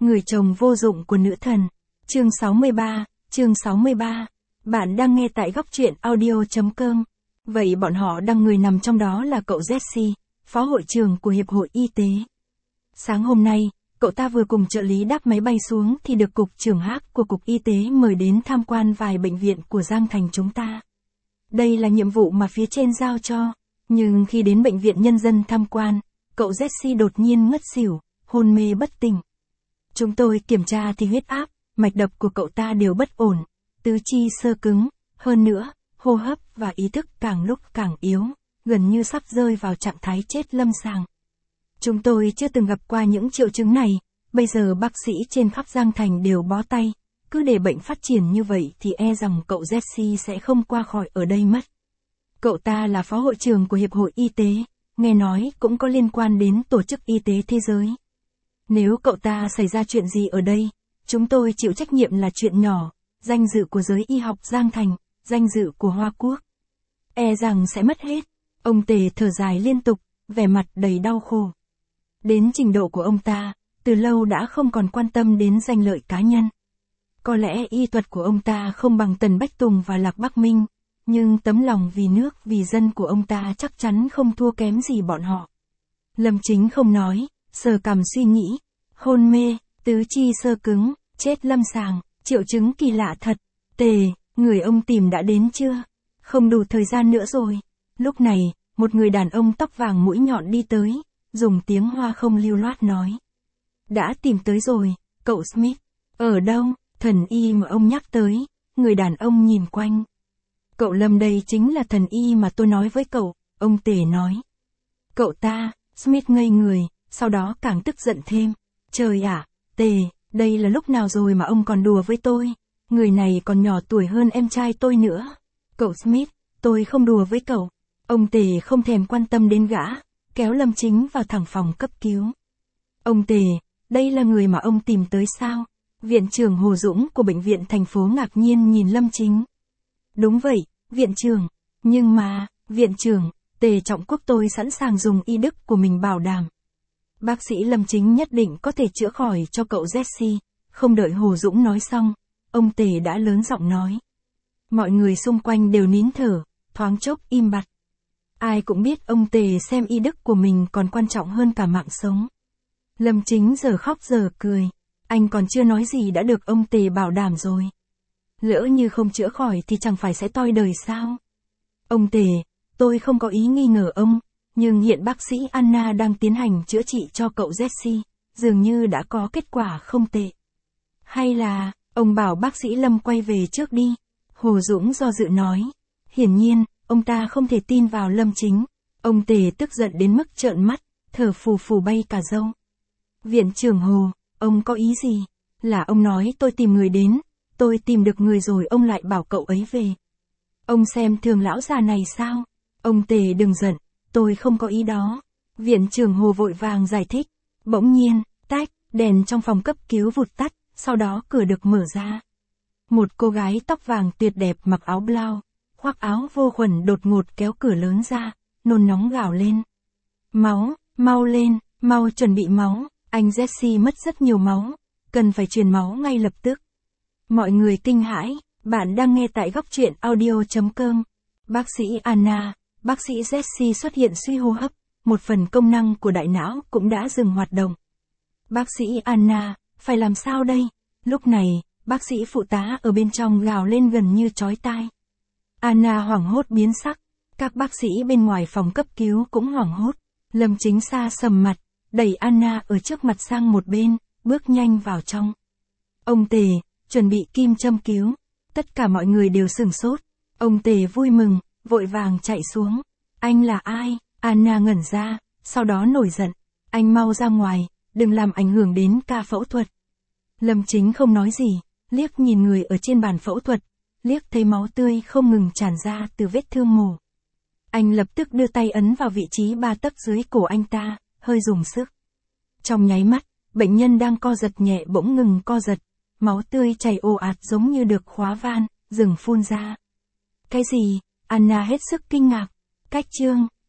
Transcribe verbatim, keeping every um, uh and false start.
Người chồng vô dụng của nữ thần. Chương sáu mươi ba, chương sáu mươi ba. Bạn đang nghe tại góc truyện audio chấm com. Vậy bọn họ đang người nằm trong đó là cậu Jesse, phó hội trưởng của Hiệp hội Y tế. Sáng hôm nay, cậu ta vừa cùng trợ lý đáp máy bay xuống thì được cục trưởng Hắc của cục y tế mời đến tham quan vài bệnh viện của Giang Thành chúng ta. Đây là nhiệm vụ mà phía trên giao cho, nhưng khi đến bệnh viện nhân dân tham quan, cậu Jesse đột nhiên ngất xỉu, hôn mê bất tỉnh. Chúng tôi kiểm tra thì huyết áp, mạch đập của cậu ta đều bất ổn, tứ chi xơ cứng, hơn nữa, hô hấp và ý thức càng lúc càng yếu, gần như sắp rơi vào trạng thái chết lâm sàng. Chúng tôi chưa từng gặp qua những triệu chứng này, bây giờ bác sĩ trên khắp Giang Thành đều bó tay, cứ để bệnh phát triển như vậy thì e rằng cậu Jesse sẽ không qua khỏi ở đây mất. Cậu ta là phó hội trưởng của Hiệp hội Y tế, nghe nói cũng có liên quan đến Tổ chức Y tế Thế giới. Nếu cậu ta xảy ra chuyện gì ở đây, chúng tôi chịu trách nhiệm là chuyện nhỏ, danh dự của giới y học Giang Thành, danh dự của Hoa Quốc. E rằng sẽ mất hết. Ông Tề thở dài liên tục, vẻ mặt đầy đau khổ. Đến trình độ của ông ta, từ lâu đã không còn quan tâm đến danh lợi cá nhân. Có lẽ y thuật của ông ta không bằng Tần Bách Tùng và Lạc Bắc Minh, nhưng tấm lòng vì nước vì dân của ông ta chắc chắn không thua kém gì bọn họ. Lâm Chính không nói, sờ cằm suy nghĩ, hôn mê, tứ chi xơ cứng, chết lâm sàng, triệu chứng kỳ lạ thật. Tề, người ông tìm đã đến chưa? Không đủ thời gian nữa rồi. Lúc này, một người đàn ông tóc vàng mũi nhọn đi tới, dùng tiếng Hoa không lưu loát nói. Đã tìm tới rồi, cậu Smith. Ở đâu? Thần y mà ông nhắc tới. Người đàn ông nhìn quanh. Cậu Lâm đây chính là thần y mà tôi nói với cậu, ông Tề nói. Cậu ta, Smith ngây người, sau đó càng tức giận thêm. Trời ạ, Tề, đây là lúc nào rồi mà ông còn đùa với tôi? Người này còn nhỏ tuổi hơn em trai tôi nữa. Cậu Smith, tôi không đùa với cậu. Ông Tề không thèm quan tâm đến gã, kéo Lâm Chính vào thẳng phòng cấp cứu. Ông Tề, đây là người mà ông tìm tới sao? Viện trưởng Hồ Dũng của bệnh viện thành phố ngạc nhiên nhìn Lâm Chính. Đúng vậy, viện trưởng. Nhưng mà, viện trưởng, Tề Trọng Quốc tôi sẵn sàng dùng y đức của mình bảo đảm. Bác sĩ Lâm Chính nhất định có thể chữa khỏi cho cậu Jesse. Không đợi Hồ Dũng nói xong, ông Tề đã lớn giọng nói. Mọi người xung quanh đều nín thở, thoáng chốc im bặt. Ai cũng biết ông Tề xem y đức của mình còn quan trọng hơn cả mạng sống. Lâm Chính giờ khóc giờ cười. Anh còn chưa nói gì đã được ông Tề bảo đảm rồi. Lỡ như không chữa khỏi thì chẳng phải sẽ toi đời sao? Ông Tề, tôi không có ý nghi ngờ ông, nhưng hiện bác sĩ Anna đang tiến hành chữa trị cho cậu Jesse, dường như đã có kết quả không tệ. Hay là, ông bảo bác sĩ Lâm quay về trước đi. Hồ Dũng do dự nói. Hiển nhiên, ông ta không thể tin vào Lâm Chính. Ông Tề tức giận đến mức trợn mắt, thở phù phù bay cả râu. Viện trưởng Hồ, ông có ý gì? Là ông nói tôi tìm người đến, tôi tìm được người rồi ông lại bảo cậu ấy về. Ông xem thường lão già này sao? Ông Tề đừng giận, tôi không có ý đó. Viện trưởng Hồ vội vàng giải thích. Bỗng nhiên, tách, đèn trong phòng cấp cứu vụt tắt, sau đó cửa được mở ra. Một cô gái tóc vàng tuyệt đẹp mặc áo blau, khoác áo vô khuẩn đột ngột kéo cửa lớn ra, nôn nóng gào lên. Máu, mau lên, mau chuẩn bị máu, anh Jesse mất rất nhiều máu, cần phải truyền máu ngay lập tức. Mọi người kinh hãi, bạn đang nghe tại góc truyện audio chấm com. Bác sĩ Anna, bác sĩ Jesse xuất hiện suy hô hấp, một phần công năng của đại não cũng đã dừng hoạt động. Bác sĩ Anna, phải làm sao đây? Lúc này, bác sĩ phụ tá ở bên trong gào lên gần như chói tai. Anna hoảng hốt biến sắc, các bác sĩ bên ngoài phòng cấp cứu cũng hoảng hốt. Lâm Chính xa sầm mặt, đẩy Anna ở trước mặt sang một bên, bước nhanh vào trong. Ông Tề, chuẩn bị kim châm cứu. Tất cả mọi người đều sửng sốt. Ông Tề vui mừng, vội vàng chạy xuống. Anh là ai? Anna ngẩn ra, sau đó nổi giận. Anh mau ra ngoài, đừng làm ảnh hưởng đến ca phẫu thuật. Lâm Chính không nói gì, liếc nhìn người ở trên bàn phẫu thuật, liếc thấy máu tươi không ngừng tràn ra từ vết thương mổ. Anh lập tức đưa tay ấn vào vị trí ba tấc dưới cổ anh ta, hơi dùng sức. Trong nháy mắt, bệnh nhân đang co giật nhẹ bỗng ngừng co giật, máu tươi chảy ồ ạt giống như được khóa van, dừng phun ra. Cái gì? Anna hết sức kinh ngạc. Cách chương,